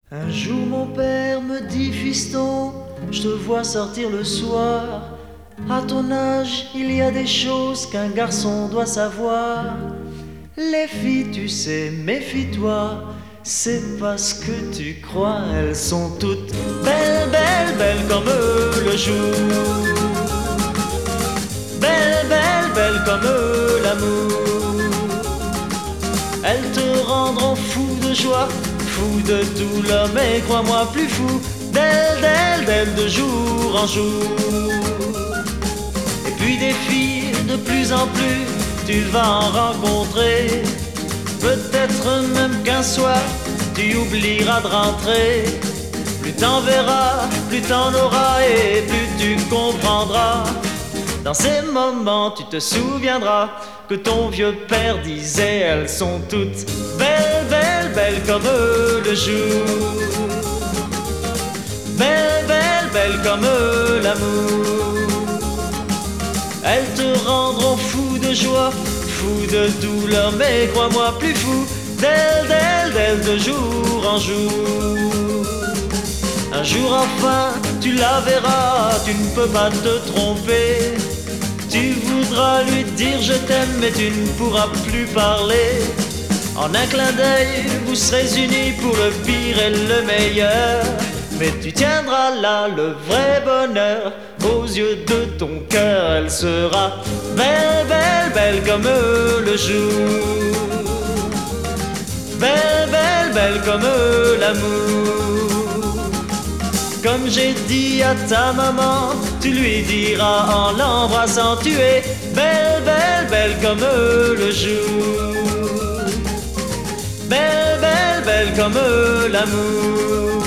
Un jour mon père me dit: fiston, je te vois sortir le soir. À ton âge, il y a des choses qu'un garçon doit savoir. Les filles, tu sais, méfie-toi, c'est pas ce que tu crois. Elles sont toutes belles, belles, belles comme le jour. Belles, belles, belles comme l'amour. Elles te rendront fou de joie, fou de douleur, mais crois-moi plus fou d'elles, d'elles, d'elles de jour en jour. Et puis des filles de plus en plus, tu vas en rencontrer. Peut-être même qu'un soir, tu oublieras de rentrer. Plus t'en verras, plus t'en auras et plus tu comprendras. Dans ces moments, tu te souviendras que ton vieux père disait: elles sont toutes belles, belles, belles comme le jour. Belles, belles, belles comme l'amour. Elles te rendront fou de joie, fou de douleur, mais crois-moi plus fou d'elles, d'elles, d'elles de jour en jour. Un jour enfin, tu la verras, tu ne peux pas te tromper. Tu voudras lui dire je t'aime, mais tu ne pourras plus parler. En un clin d'œil, vous serez unis pour le pire et le meilleur. Mais tu tiendras là le vrai bonheur aux yeux de ton cœur. Elle sera belle, belle, belle comme le jour. Belle, belle, belle comme l'amour. Comme j'ai dit à ta maman, tu lui diras en l'embrassant: tu es belle, belle, belle comme le jour. Belle, belle, belle comme l'amour.